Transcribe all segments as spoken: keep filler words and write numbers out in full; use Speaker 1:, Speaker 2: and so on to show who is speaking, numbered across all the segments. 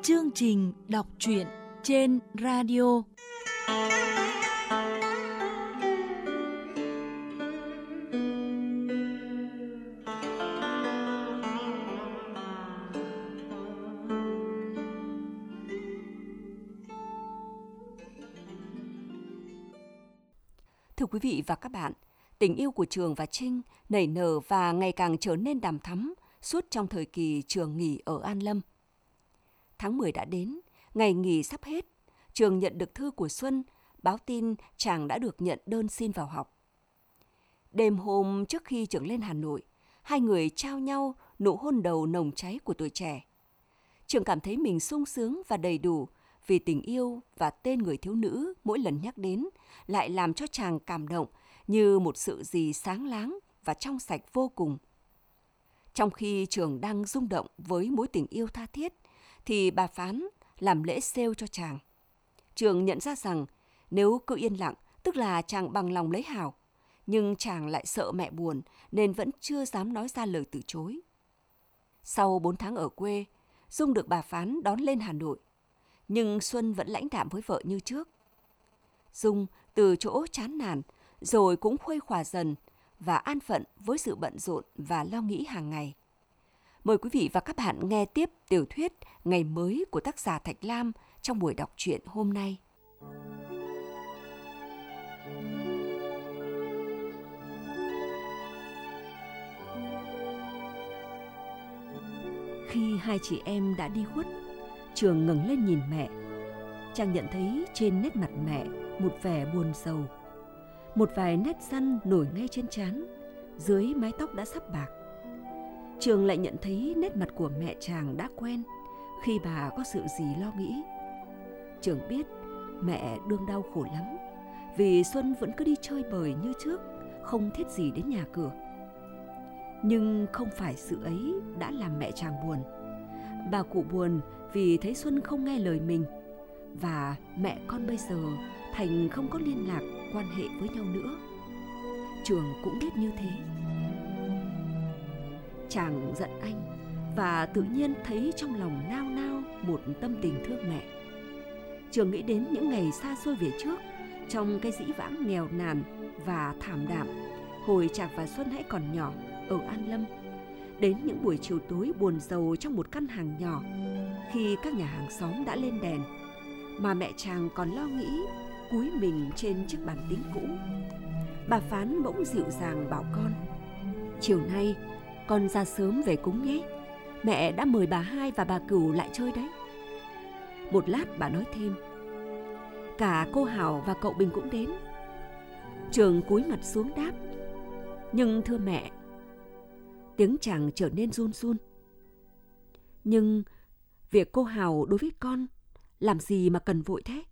Speaker 1: chương trình đọc truyện trên radio.
Speaker 2: Thưa quý vị và các bạn, tình yêu của Trường và Trinh nảy nở và ngày càng trở nên đằm thắm suốt trong thời kỳ Trường nghỉ ở An Lâm. Tháng mười đã đến, ngày nghỉ sắp hết. Trường nhận được thư của Xuân, báo tin chàng đã được nhận đơn xin vào học. Đêm hôm trước khi Trường lên Hà Nội, hai người trao nhau nụ hôn đầu nồng cháy của tuổi trẻ. Trường cảm thấy mình sung sướng và đầy đủ vì tình yêu và tên người thiếu nữ mỗi lần nhắc đến lại làm cho chàng cảm động như một sự gì sáng láng và trong sạch vô cùng. Trong khi Trường đang rung động với mối tình yêu tha thiết, thì bà Phán làm lễ xêu cho chàng. Trường nhận ra rằng nếu cứ yên lặng, tức là chàng bằng lòng lấy Hảo, nhưng chàng lại sợ mẹ buồn nên vẫn chưa dám nói ra lời từ chối. Sau bốn tháng ở quê, Dung được bà Phán đón lên Hà Nội, nhưng Xuân vẫn lãnh đạm với vợ như trước. Dung từ chỗ chán nản rồi cũng khuây khỏa dần và an phận với sự bận rộn và lo nghĩ hàng ngày. Mời quý vị và các bạn nghe tiếp tiểu thuyết Ngày mới của tác giả Thạch Lam trong buổi đọc truyện hôm nay. Khi hai chị em đã đi khuất, Trường ngẩng lên nhìn mẹ. Chàng nhận thấy trên nét mặt mẹ một vẻ buồn rầu. Một vài nét nhăn nổi ngay trên trán, dưới mái tóc đã sắp bạc. Trường lại nhận thấy nét mặt của mẹ chàng đã quen khi bà có sự gì lo nghĩ. Trường biết mẹ đương đau khổ lắm vì Xuân vẫn cứ đi chơi bời như trước, không thiết gì đến nhà cửa. Nhưng không phải sự ấy đã làm mẹ chàng buồn. Bà cụ buồn vì thấy Xuân không nghe lời mình, và mẹ con bây giờ thành không có liên lạc, quan hệ với nhau nữa. Trường cũng biết như thế. Chàng giận anh và tự nhiên thấy trong lòng nao nao một tâm tình thương mẹ. Trường nghĩ đến những ngày xa xôi về trước, trong cái dĩ vãng nghèo nàn và thảm đạm hồi chàng và Xuân hãy còn nhỏ ở An Lâm, đến những buổi chiều tối buồn rầu trong một căn hàng nhỏ khi các nhà hàng xóm đã lên đèn, mà mẹ chàng còn lo nghĩ cúi mình trên chiếc bàn tính cũ. Bà Phán bỗng dịu dàng bảo con: "Chiều nay con ra sớm về cúng nhé, mẹ đã mời bà Hai và bà Cửu lại chơi đấy." Một lát bà nói thêm: "Cả cô Hảo và cậu Bình cũng đến." Trường cúi mặt xuống đáp: "Nhưng thưa mẹ..." Tiếng chàng trở nên run run. "Nhưng việc cô Hảo đối với con làm gì mà cần vội thế?"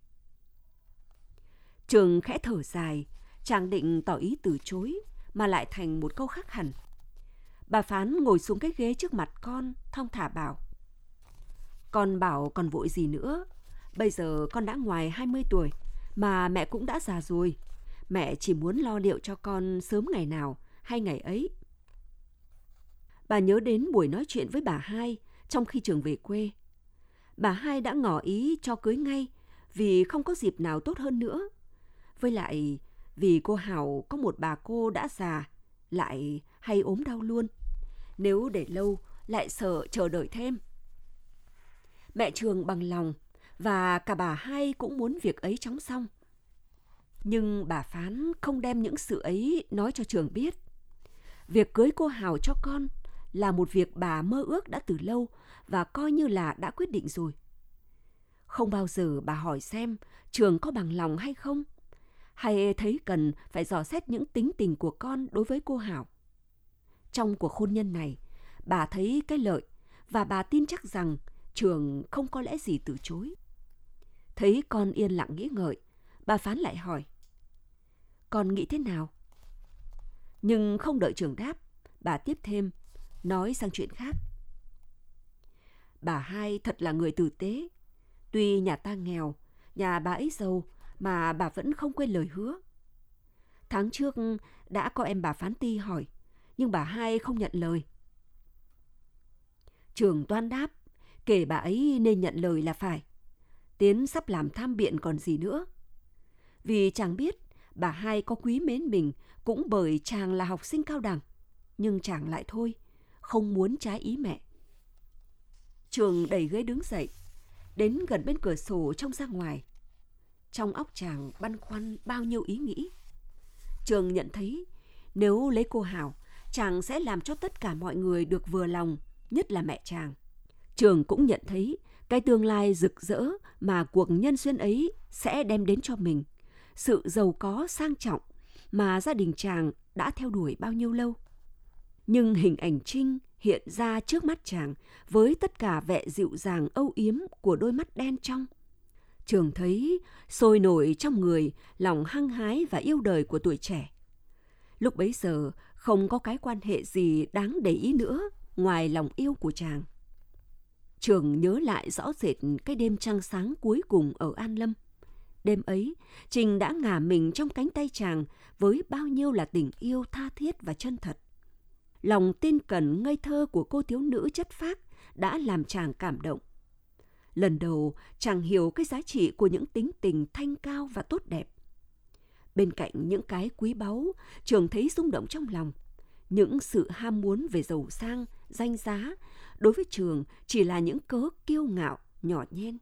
Speaker 2: Trường khẽ thở dài, chàng định tỏ ý từ chối mà lại thành một câu khác hẳn. Bà Phán ngồi xuống cái ghế trước mặt con, thong thả bảo: "Con bảo còn vội gì nữa, bây giờ con đã ngoài hai mươi tuổi mà mẹ cũng đã già rồi. Mẹ chỉ muốn lo liệu cho con sớm ngày nào hay ngày ấy." Bà nhớ đến buổi nói chuyện với bà Hai trong khi Trường về quê. Bà Hai đã ngỏ ý cho cưới ngay vì không có dịp nào tốt hơn nữa. Với lại vì cô Hảo có một bà cô đã già, lại hay ốm đau luôn. Nếu để lâu lại sợ chờ đợi thêm. Mẹ Trường bằng lòng và cả bà Hai cũng muốn việc ấy chóng xong. Nhưng bà Phán không đem những sự ấy nói cho Trường biết. Việc cưới cô Hảo cho con là một việc bà mơ ước đã từ lâu và coi như là đã quyết định rồi. Không bao giờ bà hỏi xem Trường có bằng lòng hay không, hay thấy cần phải dò xét những tính tình của con đối với cô Hảo. Trong cuộc hôn nhân này, bà thấy cái lợi và bà tin chắc rằng Trường không có lẽ gì từ chối. Thấy con yên lặng nghĩ ngợi, bà Phán lại hỏi: "Con nghĩ thế nào?" Nhưng không đợi Trường đáp, bà tiếp thêm, nói sang chuyện khác: "Bà Hai thật là người tử tế. Tuy nhà ta nghèo, nhà bà ấy giàu mà bà vẫn không quên lời hứa. Tháng trước đã có em bà Phán Ti hỏi, nhưng bà Hai không nhận lời." Trường toan đáp Kể bà ấy nên nhận lời là phải. Tiến sắp làm tham biện còn gì nữa. Vì chàng biết bà hai có quý mến mình cũng bởi chàng là học sinh cao đẳng. Nhưng chàng lại thôi, không muốn trái ý mẹ. Trường đẩy ghế đứng dậy, đến gần bên cửa sổ trông ra ngoài. Trong óc chàng băn khoăn bao nhiêu ý nghĩ. Trường nhận thấy nếu lấy cô Hảo, chàng sẽ làm cho tất cả mọi người được vừa lòng, nhất là mẹ chàng. Trường cũng nhận thấy cái tương lai rực rỡ mà cuộc nhân duyên ấy sẽ đem đến cho mình, sự giàu có sang trọng mà gia đình chàng đã theo đuổi bao nhiêu lâu. Nhưng hình ảnh Trinh hiện ra trước mắt chàng với tất cả vẻ dịu dàng âu yếm của đôi mắt đen trong. Trường thấy sôi nổi trong người lòng hăng hái và yêu đời của tuổi trẻ. Lúc bấy giờ không có cái quan hệ gì đáng để ý nữa ngoài lòng yêu của chàng. Trường nhớ lại rõ rệt cái đêm trăng sáng cuối cùng ở An Lâm. Đêm ấy, Trình đã ngả mình trong cánh tay chàng với bao nhiêu là tình yêu tha thiết và chân thật. Lòng tin cẩn ngây thơ của cô thiếu nữ chất phác đã làm chàng cảm động. Lần đầu, chàng hiểu cái giá trị của những tính tình thanh cao và tốt đẹp. Bên cạnh những cái quý báu, Trường thấy rung động trong lòng. Những sự ham muốn về giàu sang, danh giá, đối với Trường chỉ là những cớ kiêu ngạo, nhỏ nhen.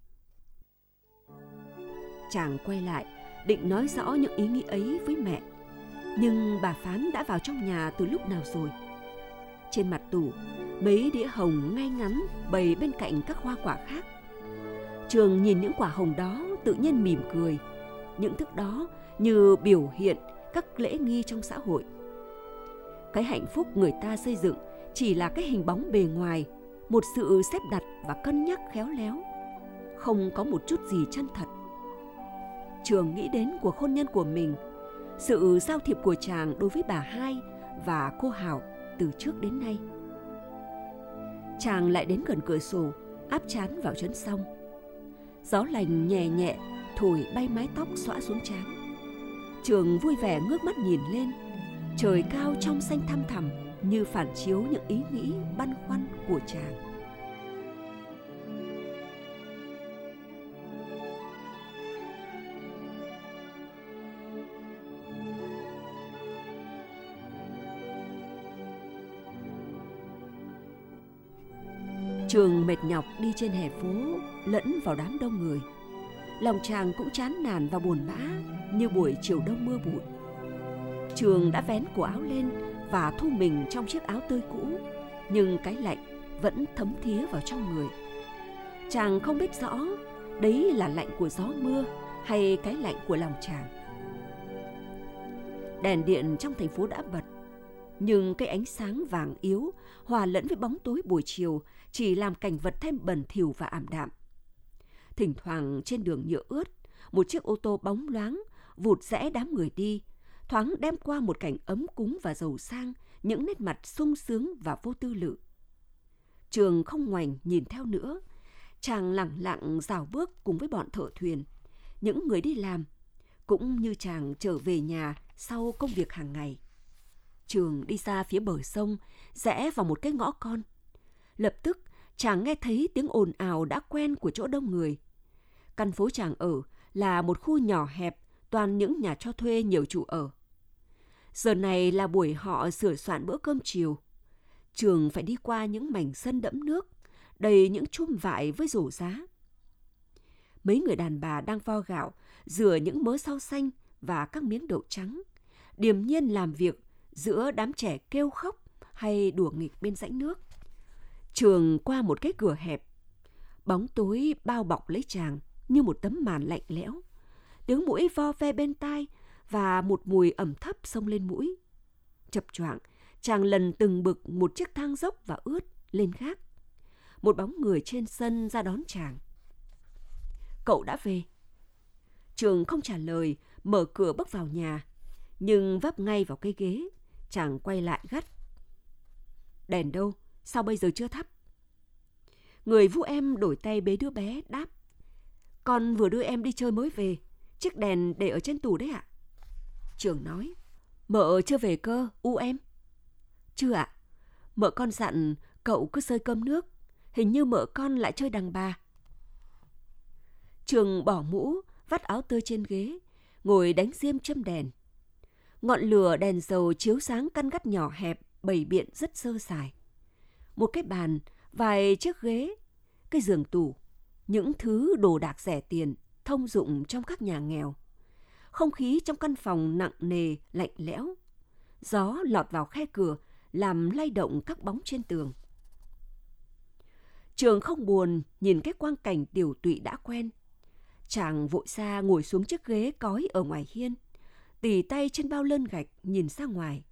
Speaker 2: Chàng quay lại, định nói rõ những ý nghĩ ấy với mẹ. Nhưng bà Phán đã vào trong nhà từ lúc nào rồi. Trên mặt tủ, mấy đĩa hồng ngay ngắn bày bên cạnh các hoa quả khác. Trường nhìn những quả hồng đó tự nhiên mỉm cười. Những thức đó như biểu hiện các lễ nghi trong xã hội. Cái hạnh phúc người ta xây dựng chỉ là cái hình bóng bề ngoài, một sự xếp đặt và cân nhắc khéo léo, không có một chút gì chân thật. Trường nghĩ đến cuộc hôn nhân của mình, sự giao thiệp của chàng đối với bà hai và cô Hảo từ trước đến nay. Chàng lại đến gần cửa sổ, áp trán vào chấn song. Gió lành nhẹ nhẹ thổi bay mái tóc xõa xuống trán. Trường vui vẻ ngước mắt nhìn lên. Trời cao trong xanh thăm thẳm như phản chiếu những ý nghĩ băn khoăn của chàng. Trường mệt nhọc đi trên hè phố, lẫn vào đám đông người. Lòng chàng cũng chán nản và buồn bã như buổi chiều đông mưa bụi. Trường đã vén cổ áo lên và thu mình trong chiếc áo tơi cũ, nhưng cái lạnh vẫn thấm thía vào trong người. Chàng không biết rõ đấy là lạnh của gió mưa hay cái lạnh của lòng chàng. Đèn điện trong thành phố đã bật, nhưng cái ánh sáng vàng yếu hòa lẫn với bóng tối buổi chiều chỉ làm cảnh vật thêm bẩn thỉu và ảm đạm. Thỉnh thoảng trên đường nhựa ướt, một chiếc ô tô bóng loáng vụt rẽ đám người đi, thoáng đem qua một cảnh ấm cúng và giàu sang, những nét mặt sung sướng và vô tư lự. Trường không ngoảnh nhìn theo nữa, chàng lẳng lặng rảo bước cùng với bọn thợ thuyền, những người đi làm, cũng như chàng trở về nhà sau công việc hàng ngày. Trường đi ra phía bờ sông, rẽ vào một cái ngõ con. Lập tức, chàng nghe thấy tiếng ồn ào đã quen của chỗ đông người. Căn phố chàng ở là một khu nhỏ hẹp, toàn những nhà cho thuê nhiều chủ ở. Giờ này là buổi họ sửa soạn bữa cơm chiều. Trường phải đi qua những mảnh sân đẫm nước, đầy những chum vải với rổ giá. Mấy người đàn bà đang vo gạo, rửa những mớ rau xanh và các miếng đậu trắng, điềm nhiên làm việc giữa đám trẻ kêu khóc hay đùa nghịch bên rãnh nước. Trường qua một cái cửa hẹp, bóng tối bao bọc lấy chàng như một tấm màn lạnh lẽo. Tiếng muỗi vo ve bên tai và một mùi ẩm thấp xông lên mũi. Chập choạng, chàng lần từng bực một chiếc thang dốc và ướt lên gác. Một bóng người trên sân ra đón chàng. Cậu đã về. Trường không trả lời, mở cửa bước vào nhà, nhưng vấp ngay vào cái ghế. Chàng quay lại gắt. Đèn đâu? Sao bây giờ chưa thắp? Người vu em đổi tay bế đứa bé đáp. Con vừa đưa em đi chơi mới về. Chiếc đèn để ở trên tủ đấy ạ. Trường nói. Mợ chưa về cơ, u em? Chưa ạ. Mợ con dặn cậu cứ xơi cơm nước. hình như mợ con lại chơi đàn bà. Trường bỏ mũ, vắt áo tơi trên ghế, ngồi đánh diêm châm đèn. Ngọn lửa đèn dầu chiếu sáng căn gác nhỏ hẹp, bày biện rất sơ sài. Một cái bàn, vài chiếc ghế, cái giường tủ, những thứ đồ đạc rẻ tiền, thông dụng trong các nhà nghèo. Không khí trong căn phòng nặng nề, lạnh lẽo. Gió lọt vào khe cửa, làm lay động các bóng trên tường. Trường không buồn nhìn cái quang cảnh tiểu tụy đã quen. Chàng vội ra ngồi xuống chiếc ghế cói ở ngoài hiên, tì tay trên bao lơn gạch nhìn ra ngoài.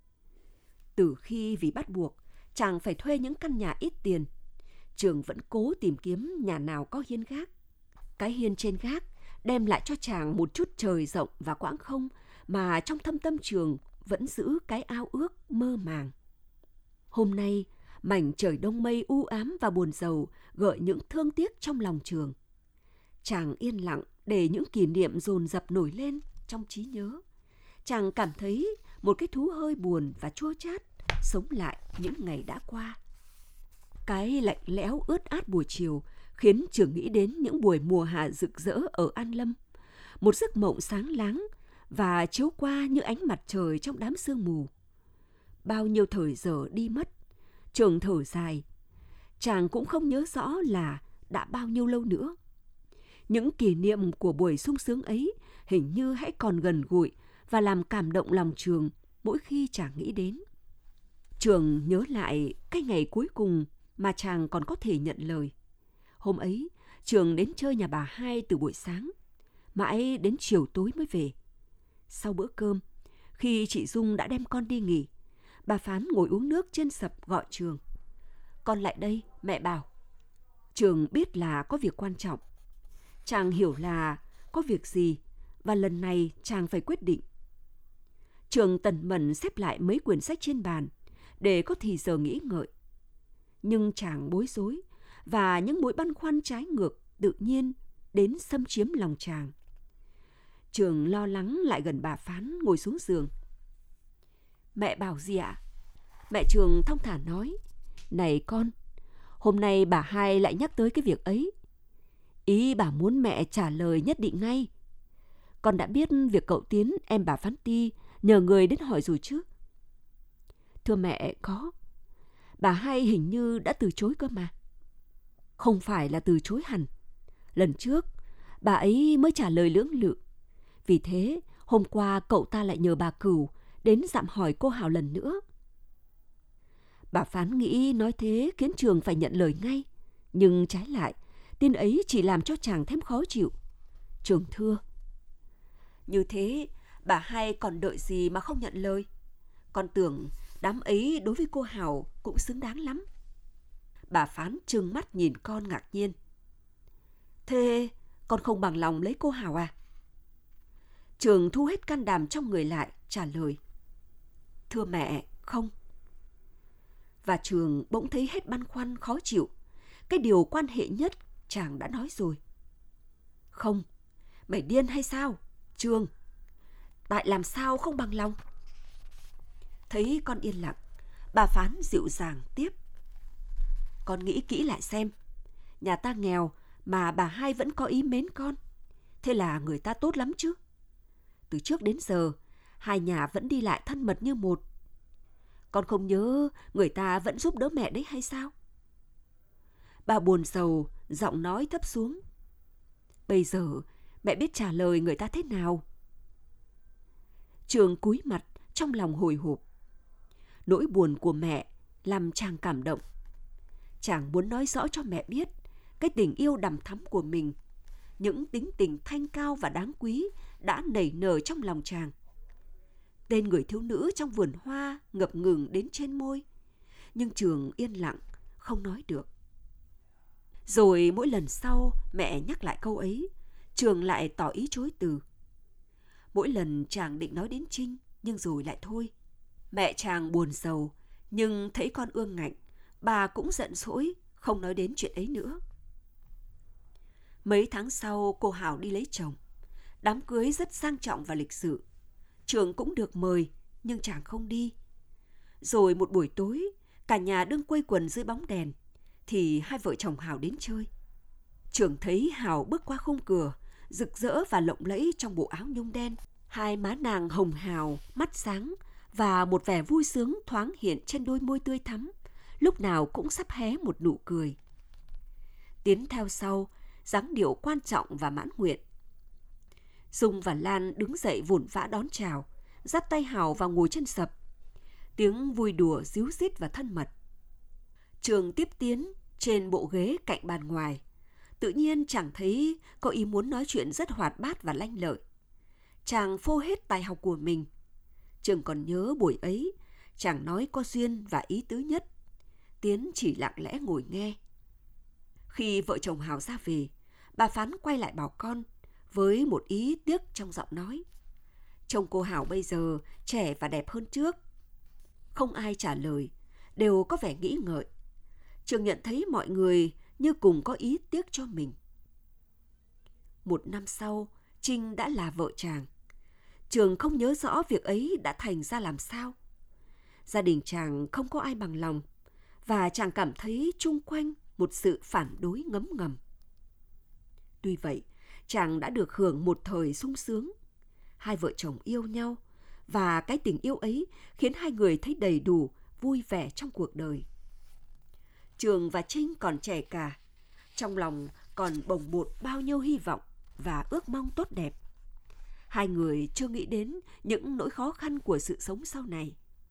Speaker 2: Từ khi vì bắt buộc, chàng phải thuê những căn nhà ít tiền, Trường vẫn cố tìm kiếm nhà nào có hiên gác. Cái hiên trên gác đem lại cho chàng một chút trời rộng và quãng không mà trong thâm tâm Trường vẫn giữ cái ao ước mơ màng. Hôm nay, mảnh trời đông mây u ám và buồn rầu gợi những thương tiếc trong lòng Trường. Chàng yên lặng để những kỷ niệm dồn dập nổi lên trong trí nhớ. Chàng cảm thấy một cái thú hơi buồn và chua chát sống lại những ngày đã qua. Cái lạnh lẽo ướt át buổi chiều khiến Trường nghĩ đến những buổi mùa hạ rực rỡ ở An Lâm. Một giấc mộng sáng láng và chiếu qua như ánh mặt trời trong đám sương mù. Bao nhiêu thời giờ đi mất, Trường thở dài. Chàng cũng không nhớ rõ là đã bao nhiêu lâu nữa. Những kỷ niệm của buổi sung sướng ấy hình như hãy còn gần gũi và làm cảm động lòng Trường mỗi khi chàng nghĩ đến. Trường nhớ lại cái ngày cuối cùng mà chàng còn có thể nhận lời. Hôm ấy, Trường đến chơi nhà bà hai từ buổi sáng, mãi đến chiều tối mới về. Sau bữa cơm, khi chị Dung đã đem con đi nghỉ, bà Phán ngồi uống nước trên sập gọi Trường. Con lại đây, mẹ bảo. Trường biết là có việc quan trọng. Chàng hiểu là có việc gì và lần này chàng phải quyết định. Trường tần mẩn xếp lại mấy quyển sách trên bàn để có thì giờ nghĩ ngợi. Nhưng chàng bối rối và những mối băn khoăn trái ngược tự nhiên đến xâm chiếm lòng chàng. Trường lo lắng lại gần bà Phán ngồi xuống giường. Mẹ bảo gì ạ? Mẹ Trường thong thả nói. Này con, hôm nay bà hai lại nhắc tới cái việc ấy. Ý bà muốn mẹ trả lời nhất định ngay. Con đã biết việc cậu Tiến, em bà Phán Ti, nhờ người đến hỏi rồi chứ? Thưa mẹ, có. Bà hai hình như đã từ chối cơ mà. Không phải là từ chối hẳn. Lần trước, bà ấy mới trả lời lưỡng lự. Vì thế, hôm qua cậu ta lại nhờ bà Cửu đến dặm hỏi cô Hào lần nữa. Bà Phán nghĩ nói thế khiến Trường phải nhận lời ngay. Nhưng trái lại, tin ấy chỉ làm cho chàng thêm khó chịu. Trường thưa. Như thế, bà hai còn đợi gì mà không nhận lời? Con tưởng đám ấy đối với cô Hào cũng xứng đáng lắm. Bà Phán trừng mắt nhìn con ngạc nhiên. Thế con không bằng lòng lấy cô Hào à? Trường thu hết can đảm trong người lại, trả lời. Thưa mẹ, không. Và Trường bỗng thấy hết băn khoăn khó chịu. Cái điều quan hệ nhất chàng đã nói rồi. Không, mày điên hay sao, Trường? Tại làm sao không bằng lòng? Thấy con yên lặng, bà Phán dịu dàng tiếp. Con nghĩ kỹ lại xem. Nhà ta nghèo mà bà hai vẫn có ý mến con. Thế là người ta tốt lắm chứ. Từ trước đến giờ, hai nhà vẫn đi lại thân mật như một. Con không nhớ người ta vẫn giúp đỡ mẹ đấy hay sao? Bà buồn rầu, giọng nói thấp xuống. Bây giờ mẹ biết trả lời người ta thế nào? Trường cúi mặt trong lòng hồi hộp. Nỗi buồn của mẹ làm chàng cảm động. Chàng muốn nói rõ cho mẹ biết cái tình yêu đằm thắm của mình, những tính tình thanh cao và đáng quý đã nảy nở trong lòng chàng. Tên người thiếu nữ trong vườn hoa ngập ngừng đến trên môi, nhưng Trường yên lặng, không nói được. Rồi mỗi lần sau mẹ nhắc lại câu ấy, Trường lại tỏ ý chối từ. Mỗi lần chàng định nói đến Trinh, nhưng rồi lại thôi. Mẹ chàng buồn rầu, nhưng thấy con ương ngạnh, bà cũng giận dỗi, không nói đến chuyện ấy nữa. Mấy tháng sau, cô Hào đi lấy chồng. Đám cưới rất sang trọng và lịch sự. Trường cũng được mời, nhưng chàng không đi. Rồi một buổi tối, cả nhà đương quây quần dưới bóng đèn, thì hai vợ chồng Hào đến chơi. Trường thấy Hào bước qua khung cửa, rực rỡ và lộng lẫy trong bộ áo nhung đen. Hai má nàng hồng hào, mắt sáng và một vẻ vui sướng thoáng hiện trên đôi môi tươi thắm, lúc nào cũng sắp hé một nụ cười. Tiến theo sau, dáng điệu quan trọng và mãn nguyện. Dung và Lan đứng dậy vồn vã đón chào, dắt tay Hào vào ngồi trên sập. Tiếng vui đùa ríu rít và thân mật. Trường tiếp Tiến trên bộ ghế cạnh bàn ngoài. Tự nhiên chàng thấy có ý muốn nói chuyện rất hoạt bát và lanh lợi. Chàng phô hết tài học của mình. Trường còn nhớ buổi ấy, chàng nói có duyên và ý tứ nhất. Tiến chỉ lặng lẽ ngồi nghe. Khi vợ chồng Hào ra về, bà Phán quay lại bảo con với một ý tiếc trong giọng nói. Chồng cô Hào bây giờ trẻ và đẹp hơn trước. Không ai trả lời, đều có vẻ nghĩ ngợi. Trường nhận thấy mọi người như cùng có ý tiếc cho mình. Một năm sau, Trinh đã là vợ chàng. Trường không nhớ rõ việc ấy đã thành ra làm sao. Gia đình chàng không có ai bằng lòng, và chàng cảm thấy chung quanh một sự phản đối ngấm ngầm. Tuy vậy, chàng đã được hưởng một thời sung sướng. Hai vợ chồng yêu nhau, và cái tình yêu ấy khiến hai người thấy đầy đủ, vui vẻ trong cuộc đời. Trường và Trinh còn trẻ cả, trong lòng còn bồng bột bao nhiêu hy vọng và ước mong tốt đẹp. Hai người chưa nghĩ đến những nỗi khó khăn của sự sống sau này.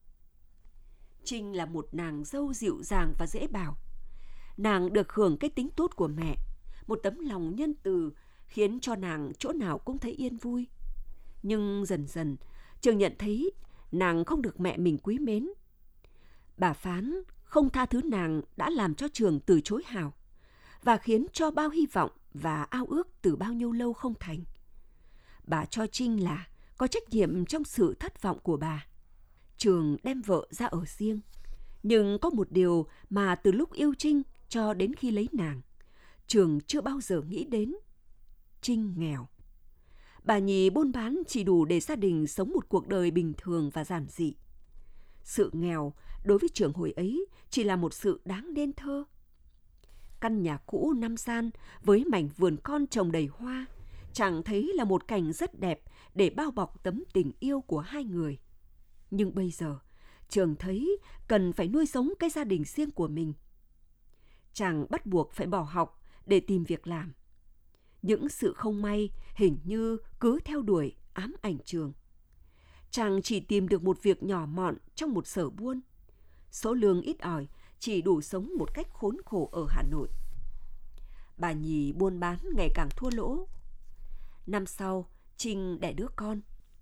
Speaker 2: Trinh là một nàng dâu dịu dàng và dễ bảo. Nàng được hưởng cái tính tốt của mẹ, một tấm lòng nhân từ khiến cho nàng chỗ nào cũng thấy yên vui. Nhưng dần dần, Trường nhận thấy nàng không được mẹ mình quý mến. Bà Phán không tha thứ nàng đã làm cho Trường từ chối Hào, và khiến cho bao hy vọng và ao ước từ bao nhiêu lâu không thành. Bà cho Trinh là có trách nhiệm trong sự thất vọng của bà. Trường đem vợ ra ở riêng, nhưng có một điều mà từ lúc yêu Trinh cho đến khi lấy nàng, Trường chưa bao giờ nghĩ đến. Trinh nghèo. Bà Nhì buôn bán chỉ đủ để gia đình sống một cuộc đời bình thường và giản dị. Sự nghèo đối với Trường hồi ấy chỉ là một sự đáng nên thơ. Căn nhà cũ năm gian với mảnh vườn con trồng đầy hoa, chẳng thấy là một cảnh rất đẹp để bao bọc tấm tình yêu của hai người. Nhưng bây giờ, Trường thấy cần phải nuôi sống cái gia đình riêng của mình. Chàng bắt buộc phải bỏ học để tìm việc làm. Những sự không may hình như cứ theo đuổi ám ảnh Trường. Chàng chỉ tìm được một việc nhỏ mọn trong một sở buôn. Số lương ít ỏi, chỉ đủ sống một cách khốn khổ ở Hà Nội. Bà Nhì buôn bán ngày càng thua lỗ. Năm sau, Trinh đẻ đứa con.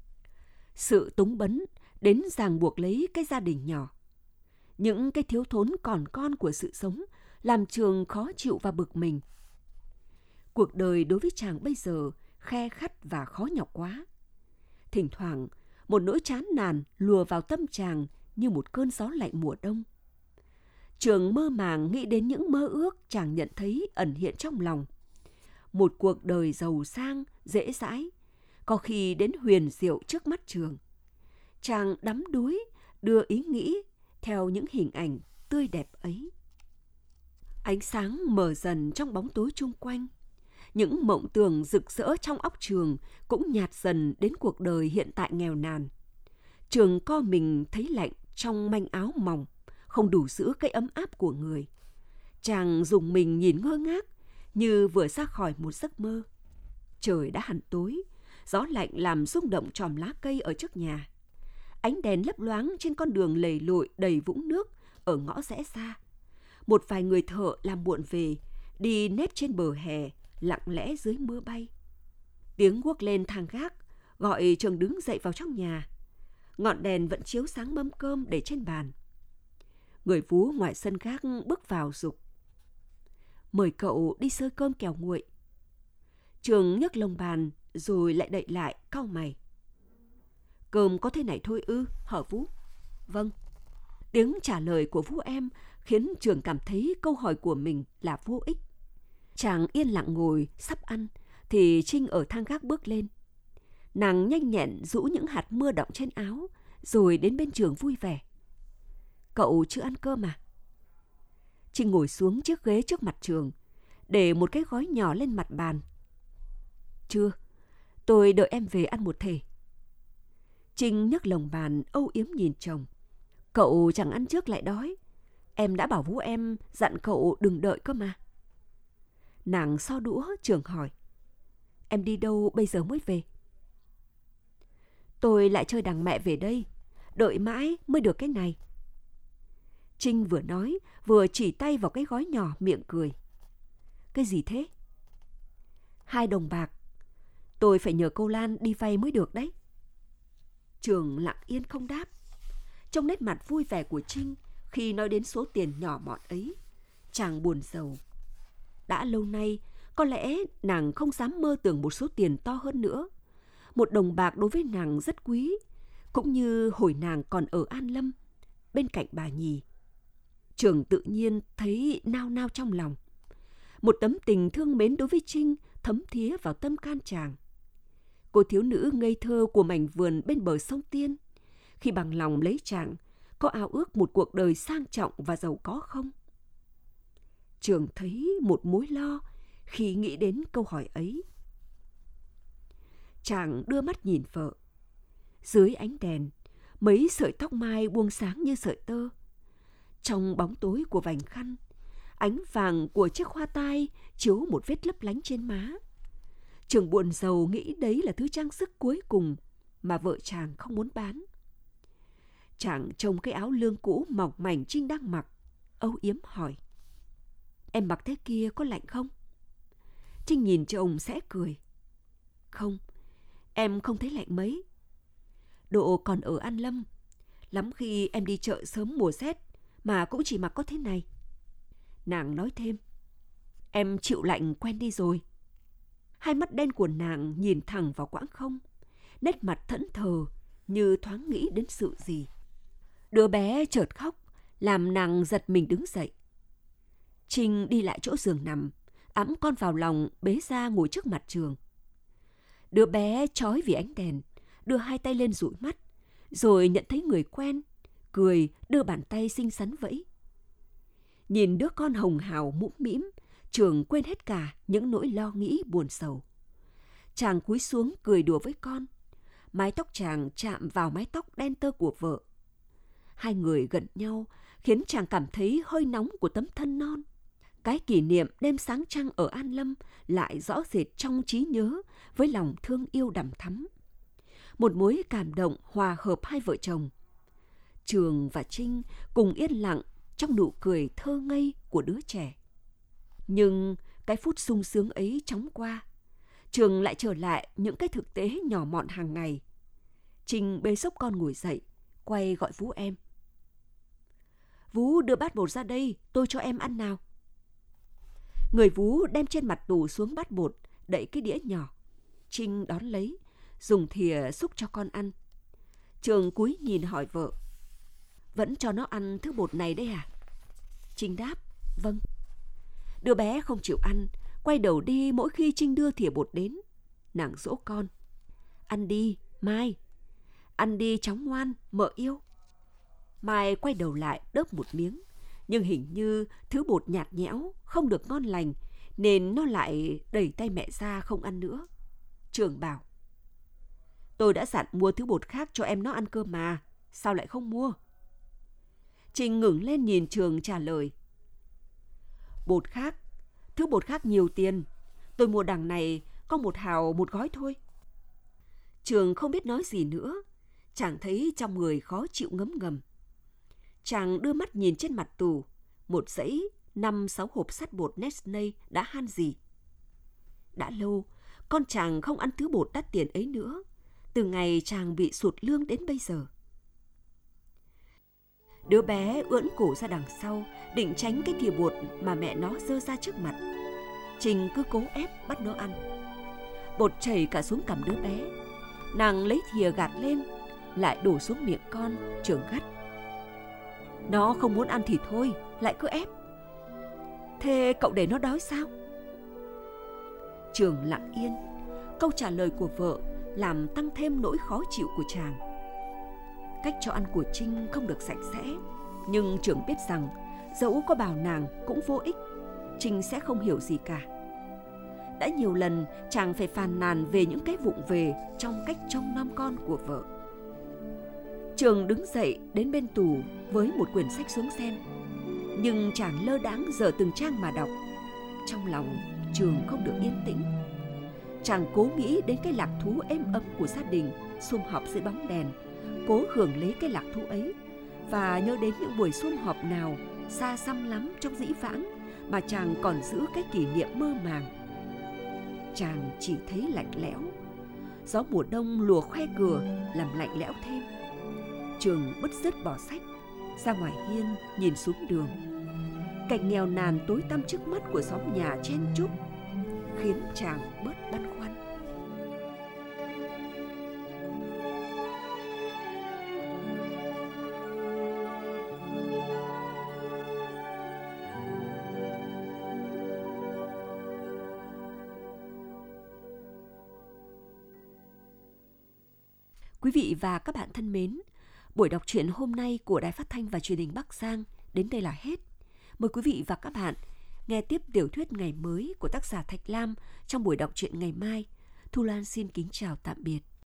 Speaker 2: Sự túng bấn đến ràng buộc lấy cái gia đình nhỏ. Những cái thiếu thốn còn con của sự sống làm Trường khó chịu và bực mình. Cuộc đời đối với chàng bây giờ khe khắt và khó nhọc quá. Thỉnh thoảng, một nỗi chán nản lùa vào tâm chàng như một cơn gió lạnh mùa đông. Trường mơ màng nghĩ đến những mơ ước chàng nhận thấy ẩn hiện trong lòng. Một cuộc đời giàu sang, dễ dãi, có khi đến huyền diệu trước mắt Trường. Chàng đắm đuối, đưa ý nghĩ theo những hình ảnh tươi đẹp ấy. Ánh sáng mờ dần trong bóng tối chung quanh. Những mộng tưởng rực rỡ trong óc Trường cũng nhạt dần đến cuộc đời hiện tại nghèo nàn. Trường co mình thấy lạnh trong manh áo mỏng, không đủ giữ cái ấm áp của người. Chàng dùng mình nhìn ngơ ngác, như vừa ra khỏi một giấc mơ. Trời đã hẳn tối, gió lạnh làm rung động chòm lá cây ở trước nhà. Ánh đèn lấp loáng trên con đường lầy lội đầy vũng nước ở ngõ rẽ xa. Một vài người thợ làm muộn về, đi nép trên bờ hè, lặng lẽ dưới mưa bay. Tiếng guốc lên thang gác, gọi Trường đứng dậy vào trong nhà. Ngọn đèn vẫn chiếu sáng mâm cơm để trên bàn. Người vú ngoài sân gác bước vào giục: "Mời cậu đi xơi cơm kẻo nguội." Trường nhấc lồng bàn rồi lại đậy lại, cau mày. "Cơm có thế này thôi ư, hở vú?" "Vâng." Tiếng trả lời của vú em khiến Trường cảm thấy câu hỏi của mình là vô ích. Chàng yên lặng ngồi sắp ăn thì Trinh ở thang gác bước lên. Nàng nhanh nhẹn rũ những hạt mưa đọng trên áo rồi đến bên Trường vui vẻ: "Cậu chưa ăn cơm à?" Trinh ngồi xuống chiếc ghế trước mặt Trường, để một cái gói nhỏ lên mặt bàn. Chưa, tôi đợi em về ăn một thể. Trinh nhấc lồng bàn âu yếm nhìn chồng. Cậu chẳng ăn trước lại đói. Em đã bảo Vũ em dặn cậu đừng đợi cơ mà. Nàng so đũa, Trường hỏi. Em đi đâu bây giờ mới về? Tôi lại chơi đằng mẹ về đây. Đợi mãi mới được cái này. Trinh vừa nói, vừa chỉ tay vào cái gói nhỏ, miệng cười. Cái gì thế? Hai đồng bạc. Tôi phải nhờ cô Lan đi vay mới được đấy. Trường lặng yên không đáp. Trong nét mặt vui vẻ của Trinh khi nói đến số tiền nhỏ mọn ấy, chàng buồn rầu. Đã lâu nay, có lẽ nàng không dám mơ tưởng một số tiền to hơn nữa. Một đồng bạc đối với nàng rất quý, cũng như hồi nàng còn ở An Lâm, bên cạnh bà Nhì. Trường tự nhiên thấy nao nao trong lòng. Một tấm tình thương mến đối với Trinh thấm thía vào tâm can chàng. Cô thiếu nữ ngây thơ của mảnh vườn bên bờ sông Tiên, khi bằng lòng lấy chàng, có ao ước một cuộc đời sang trọng và giàu có không? Trường thấy một mối lo khi nghĩ đến câu hỏi ấy. Chàng đưa mắt nhìn vợ. Dưới ánh đèn, mấy sợi tóc mai buông sáng như sợi tơ. Trong bóng tối của vành khăn, ánh vàng của chiếc hoa tai chiếu một vết lấp lánh trên má. Trường buồn rầu nghĩ đấy là thứ trang sức cuối cùng mà vợ chàng không muốn bán. Chàng trông cái áo lương cũ mỏng mảnh Trinh đang mặc, âu yếm hỏi. Em mặc thế kia có lạnh không? Trinh nhìn chồng sẽ cười. Không, em không thấy lạnh mấy. Độ còn ở An Lâm, lắm khi em đi chợ sớm mùa rét mà cũng chỉ mặc có thế này. Nàng nói thêm. Em chịu lạnh quen đi rồi. Hai mắt đen của nàng nhìn thẳng vào quãng không, nét mặt thẫn thờ như thoáng nghĩ đến sự gì. Đứa bé chợt khóc, làm nàng giật mình đứng dậy. Trinh đi lại chỗ giường nằm, ẵm con vào lòng, bế ra ngồi trước mặt Trường. Đứa bé chói vì ánh đèn, đưa hai tay lên dụi mắt, rồi nhận thấy người quen, cười đưa bàn tay xinh xắn vẫy. Nhìn đứa con hồng hào mũm mĩm, Trường quên hết cả những nỗi lo nghĩ buồn sầu. Chàng cúi xuống cười đùa với con. Mái tóc chàng chạm vào mái tóc đen tơ của vợ. Hai người gần nhau khiến chàng cảm thấy hơi nóng của tấm thân non. Cái kỷ niệm đêm sáng trăng ở An Lâm lại rõ rệt trong trí nhớ với lòng thương yêu đằm thắm. Một mối cảm động hòa hợp hai vợ chồng. Trường và Trinh cùng yên lặng trong nụ cười thơ ngây của đứa trẻ. Nhưng cái phút sung sướng ấy chóng qua. Trường lại trở lại những cái thực tế nhỏ mọn hàng ngày. Trinh bế xốc con ngồi dậy, quay gọi Vũ em. Vũ đưa bát bột ra đây, tôi cho em ăn nào. Người Vũ đem trên mặt tủ xuống bát bột, đậy cái đĩa nhỏ. Trinh đón lấy, dùng thìa xúc cho con ăn. Trường cúi nhìn hỏi vợ. Vẫn cho nó ăn thứ bột này đấy à? Trinh đáp, vâng. Đứa bé không chịu ăn, quay đầu đi mỗi khi Trinh đưa thìa bột đến. Nàng dỗ con. Ăn đi, Mai. Ăn đi cháu ngoan, mợ yêu. Mai quay đầu lại đớp một miếng. Nhưng hình như thứ bột nhạt nhẽo, không được ngon lành, nên nó lại đẩy tay mẹ ra không ăn nữa. Trường bảo. Tôi đã dặn mua thứ bột khác cho em nó ăn cơ mà. Sao lại không mua? Trinh ngẩng lên nhìn Trường trả lời. Bột khác, thứ bột khác nhiều tiền. Tôi mua đằng này có một hào một gói thôi. Trường không biết nói gì nữa. Chàng thấy trong người khó chịu ngấm ngầm. Chàng đưa mắt nhìn trên mặt tủ. Một dãy năm sáu hộp sắt bột Nestle đã han rỉ. Đã lâu, con chàng không ăn thứ bột đắt tiền ấy nữa. Từ ngày chàng bị sụt lương đến bây giờ. Đứa bé ưỡn cổ ra đằng sau, định tránh cái thìa bột mà mẹ nó giơ ra trước mặt. Trinh cứ cố ép bắt nó ăn. Bột chảy cả xuống cằm đứa bé. Nàng lấy thìa gạt lên, lại đổ xuống miệng con. Trường gắt. Nó không muốn ăn thì thôi, lại cứ ép. Thế cậu để nó đói sao? Trường lặng yên. Câu trả lời của vợ làm tăng thêm nỗi khó chịu của chàng. Cách cho ăn của Trinh không được sạch sẽ, nhưng Trường biết rằng Dẫu có bảo nàng cũng vô ích, Trinh sẽ không hiểu gì cả. Đã nhiều lần chàng phải phàn nàn về những cái vụng về trong cách trông nom con của vợ. Trường đứng dậy đến bên tủ với một quyển sách xuống xem, nhưng chàng lơ đãng dở từng trang mà đọc. Trong lòng Trường không được yên tĩnh. Chàng cố nghĩ đến cái lạc thú êm ấm của gia đình sum họp dưới bóng đèn, cố hưởng lấy cái lạc thú ấy, và nhớ đến những buổi sum họp nào xa xăm lắm trong dĩ vãng mà chàng còn giữ cái kỷ niệm mơ màng. Chàng chỉ thấy lạnh lẽo. Gió mùa đông lùa khoe cửa làm lạnh lẽo thêm. Trường bứt rứt bỏ sách ra ngoài hiên nhìn xuống đường. Cảnh nghèo nàn tối tăm trước mắt của xóm nhà chen chúc khiến chàng bớt băn khoăn. Quý vị và các bạn thân mến, buổi đọc truyện hôm nay của Đài Phát thanh và Truyền hình Bắc Giang đến đây là hết. Mời quý vị và các bạn nghe tiếp tiểu thuyết Ngày mới của tác giả Thạch Lam trong buổi đọc truyện ngày mai. Thu Lan xin kính chào tạm biệt.